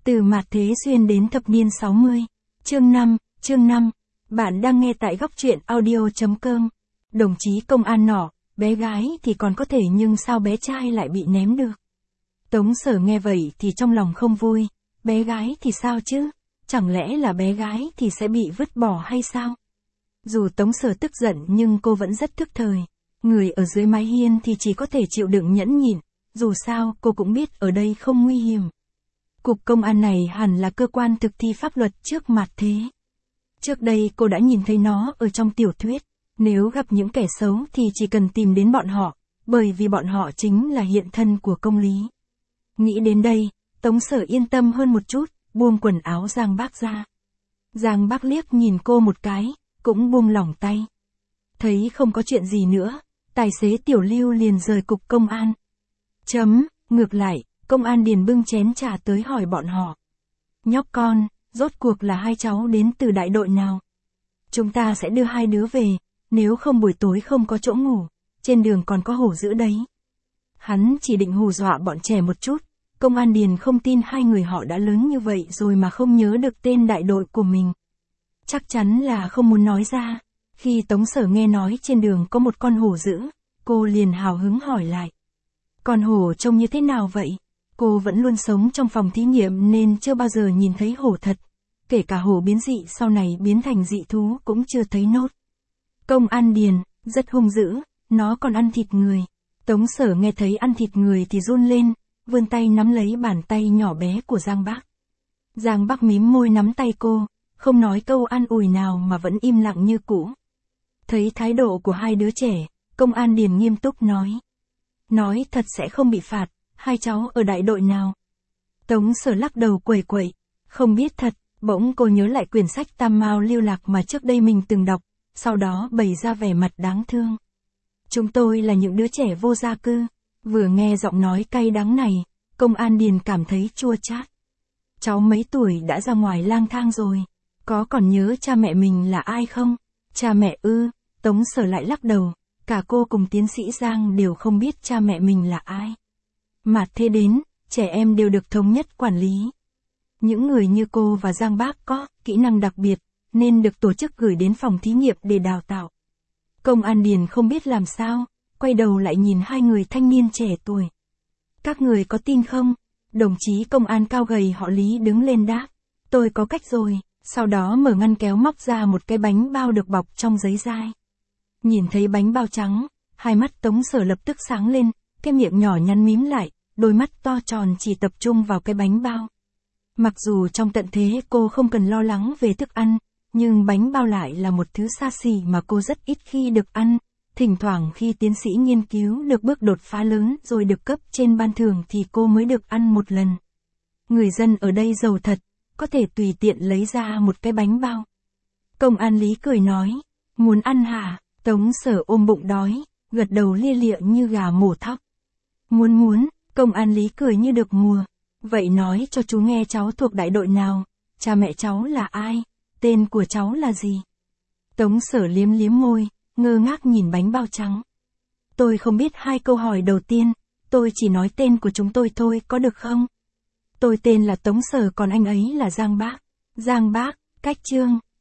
Từ mạt thế duyên đến thập niên 60. Chương 5. Bạn đang nghe tại góc truyện audio.com. Đồng chí công an nọ, bé gái thì còn có thể nhưng sao bé trai lại bị ném được? Tống Sở nghe vậy thì trong lòng không vui, bé gái thì sao chứ? Chẳng lẽ là bé gái thì sẽ bị vứt bỏ hay sao? Dù Tống Sở tức giận nhưng cô vẫn rất thức thời. Người ở dưới mái hiên thì chỉ có thể chịu đựng nhẫn nhịn, dù sao cô cũng biết ở đây không nguy hiểm. Cục công an này hẳn là cơ quan thực thi pháp luật trước mặt thế. Trước đây cô đã nhìn thấy nó ở trong tiểu thuyết, nếu gặp những kẻ xấu thì chỉ cần tìm đến bọn họ, bởi vì bọn họ chính là hiện thân của công lý. Nghĩ đến đây, Tống Sở yên tâm hơn một chút, buông quần áo Giang Bác ra. Giang Bác liếc nhìn cô một cái, cũng buông lỏng tay. Thấy không có chuyện gì nữa, tài xế Tiểu Lưu liền rời cục công an. Ngược lại, công an Điền bưng chén trà tới hỏi bọn họ. Nhóc con, rốt cuộc là hai cháu đến từ đại đội nào? Chúng ta sẽ đưa hai đứa về, nếu không buổi tối không có chỗ ngủ, trên đường còn có hổ dữ đấy. Hắn chỉ định hù dọa bọn trẻ một chút, công an Điền không tin hai người họ đã lớn như vậy rồi mà không nhớ được tên đại đội của mình. Chắc chắn là không muốn nói ra. Khi Tống Sở nghe nói trên đường có một con hổ dữ, cô liền hào hứng hỏi lại. Con hổ trông như thế nào vậy? Cô vẫn luôn sống trong phòng thí nghiệm nên chưa bao giờ nhìn thấy hổ thật. Kể cả hổ biến dị sau này biến thành dị thú cũng chưa thấy nốt. Công an Điền, rất hung dữ, nó còn ăn thịt người. Tống Sở nghe thấy ăn thịt người thì run lên, vươn tay nắm lấy bàn tay nhỏ bé của Giang Bác. Giang Bác mím môi nắm tay cô, không nói câu an ủi nào mà vẫn im lặng như cũ. Thấy thái độ của hai đứa trẻ, công an Điền nghiêm túc nói. Nói thật sẽ không bị phạt, hai cháu ở đại đội nào? Tống Sở lắc đầu quẩy quẩy, không biết thật, bỗng cô nhớ lại quyển sách Tam Mao Lưu Lạc mà trước đây mình từng đọc, sau đó bày ra vẻ mặt đáng thương. Chúng tôi là những đứa trẻ vô gia cư. Vừa nghe giọng nói cay đắng này, công an Điền cảm thấy chua chát. Cháu mấy tuổi đã ra ngoài lang thang rồi, có còn nhớ cha mẹ mình là ai không? Cha mẹ ư? Tống Sở lại lắc đầu, cả cô cùng tiến sĩ Giang đều không biết cha mẹ mình là ai. Mà thế đến, trẻ em đều được thống nhất quản lý. Những người như cô và Giang Bác có kỹ năng đặc biệt, nên được tổ chức gửi đến phòng thí nghiệm để đào tạo. Công an Điền không biết làm sao, quay đầu lại nhìn hai người thanh niên trẻ tuổi. Các người có tin không? Đồng chí công an cao gầy họ Lý đứng lên đáp. Tôi có cách rồi, sau đó mở ngăn kéo móc ra một cái bánh bao được bọc trong giấy dai. Nhìn thấy bánh bao trắng, hai mắt Tống Sở lập tức sáng lên, cái miệng nhỏ nhắn mím lại, đôi mắt to tròn chỉ tập trung vào cái bánh bao. Mặc dù trong tận thế cô không cần lo lắng về thức ăn, nhưng bánh bao lại là một thứ xa xỉ mà cô rất ít khi được ăn. Thỉnh thoảng khi tiến sĩ nghiên cứu được bước đột phá lớn rồi được cấp trên ban thưởng thì cô mới được ăn một lần. Người dân ở đây giàu thật, có thể tùy tiện lấy ra một cái bánh bao. Công an Lý cười nói, muốn ăn hả? Tống Sở ôm bụng đói, gật đầu lia lịa như gà mổ thóc. Muốn, công an Lý cười như được mùa. Vậy nói cho chú nghe cháu thuộc đại đội nào, cha mẹ cháu là ai, tên của cháu là gì? Tống Sở liếm môi, ngơ ngác nhìn bánh bao trắng. Tôi không biết hai câu hỏi đầu tiên, tôi chỉ nói tên của chúng tôi thôi có được không? Tôi tên là Tống Sở còn anh ấy là Giang Bác. Giang Bác, cách Trương.